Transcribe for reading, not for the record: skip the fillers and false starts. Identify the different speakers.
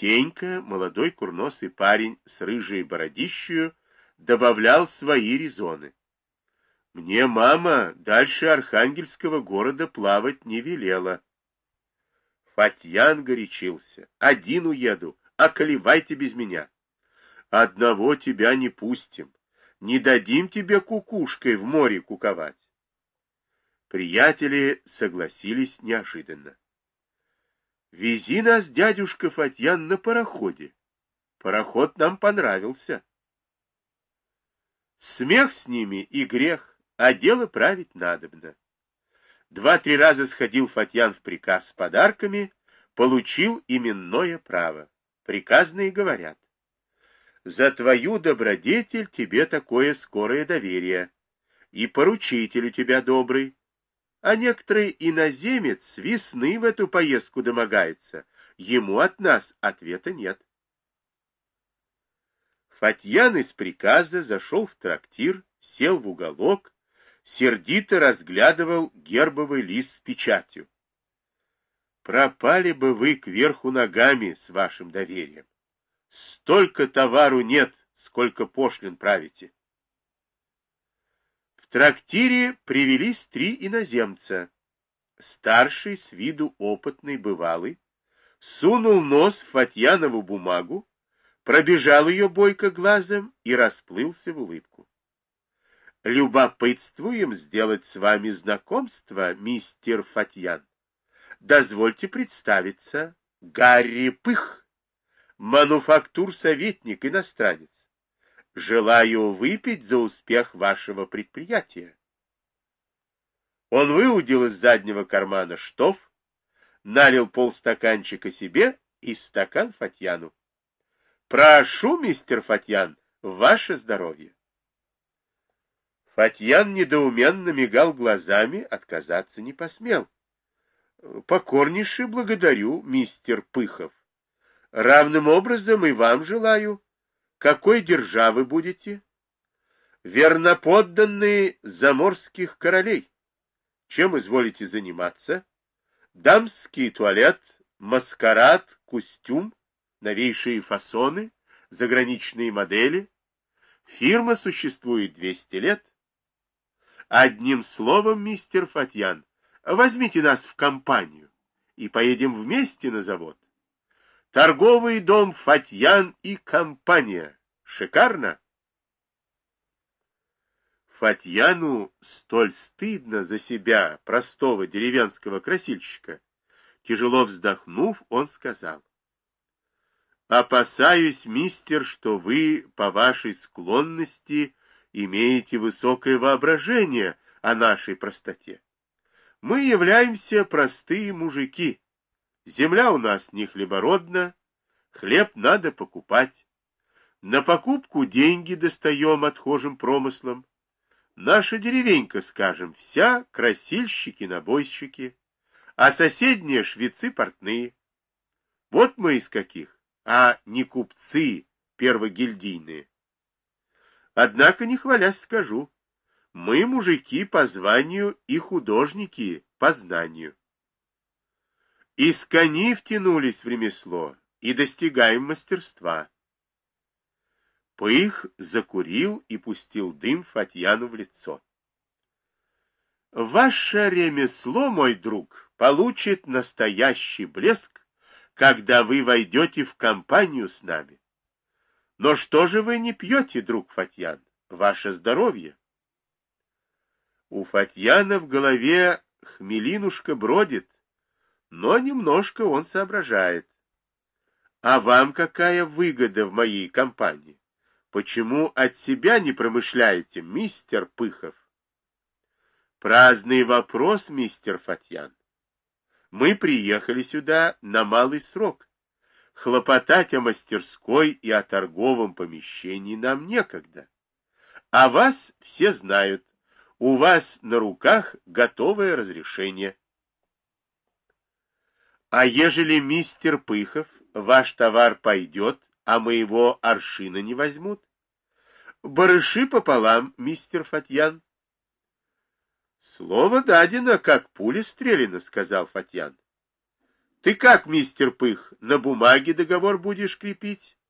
Speaker 1: Сенька, молодой курносый парень с рыжей бородищею, добавлял свои резоны. Мне мама дальше Архангельского города плавать не велела. Фатьян горячился. Один уеду, околевайте без меня. Одного тебя не пустим. Не дадим тебе кукушкой в море куковать. Приятели согласились неожиданно. Вези нас, дядюшка Фатьян, на пароходе. Пароход нам понравился. Смех с ними и грех, а дело править надобно. 2-3 раза сходил Фатьян в приказ с подарками, получил именное право. Приказные говорят: за твою добродетель тебе такое скорое доверие, и поручитель у тебя добрый. А некоторый иноземец с весны в эту поездку домогается. Ему от нас ответа нет. Фатьян из приказа зашел в трактир, сел в уголок, сердито разглядывал гербовый лист с печатью. Пропали бы вы кверху ногами с вашим доверием. Столько товару нет, сколько пошлин правите. В трактире привелись 3 иноземца. Старший, с виду опытный, бывалый, сунул нос в Фатьянову бумагу, пробежал ее бойко глазом и расплылся в улыбку. Любопытствуем сделать с вами знакомство, мистер Фатьян. Дозвольте представиться, Гарри Пых, мануфактур-советник, иностранец. Желаю выпить за успех вашего предприятия. Он выудил из заднего кармана штоф, налил полстаканчика себе и стакан Фатьяну. Прошу, мистер Фатьян, ваше здоровье. Фатьян недоуменно мигал глазами, отказаться не посмел. Покорнейше благодарю, мистер Пыхов. Равным образом и вам желаю. Какой державы будете? Верноподданные заморских королей. Чем изволите заниматься? Дамский туалет, маскарад, костюм, новейшие фасоны, заграничные модели. Фирма существует 200 лет. Одним словом, мистер Фатьян, возьмите нас в компанию и поедем вместе на завод. Торговый дом Фатьян и компания. Шикарно? Фатьяну столь стыдно за себя, простого деревенского красильщика. Тяжело вздохнув, он сказал: «Опасаюсь, мистер, что вы, по вашей склонности, имеете высокое воображение о нашей простоте. Мы являемся простые мужики. Земля у нас не хлебородна, хлеб надо покупать. На покупку деньги достаем отхожим промыслом. Наша деревенька, скажем, вся красильщики-набойщики, а соседние швецы-портные. Вот мы из каких, а не купцы первогильдийные. Однако, не хвалясь, скажу, мы мужики по званию и художники по знанию. Из кони втянулись в ремесло и достигаем мастерства. Пых закурил и пустил дым Фатьяну в лицо. Ваше ремесло, мой друг, получит настоящий блеск, когда вы войдете в компанию с нами. Но что же вы не пьете, друг Фатьян? Ваше здоровье. У Фатьяна в голове хмелинушка бродит, но немножко он соображает. А вам какая выгода в моей компании? Почему от себя не промышляете, мистер Пыхов? Праздный вопрос, мистер Фатьян. Мы приехали сюда на малый срок. Хлопотать о мастерской и о торговом помещении нам некогда. А вас все знают. У вас на руках готовое разрешение. А ежели, мистер Пыхов, ваш товар пойдет, а моего аршина не возьмут? Барыши пополам, мистер Фатьян. Слово дадено, как пуля стреляна, сказал Фатьян. Ты как, мистер Пых, на бумаге договор будешь крепить?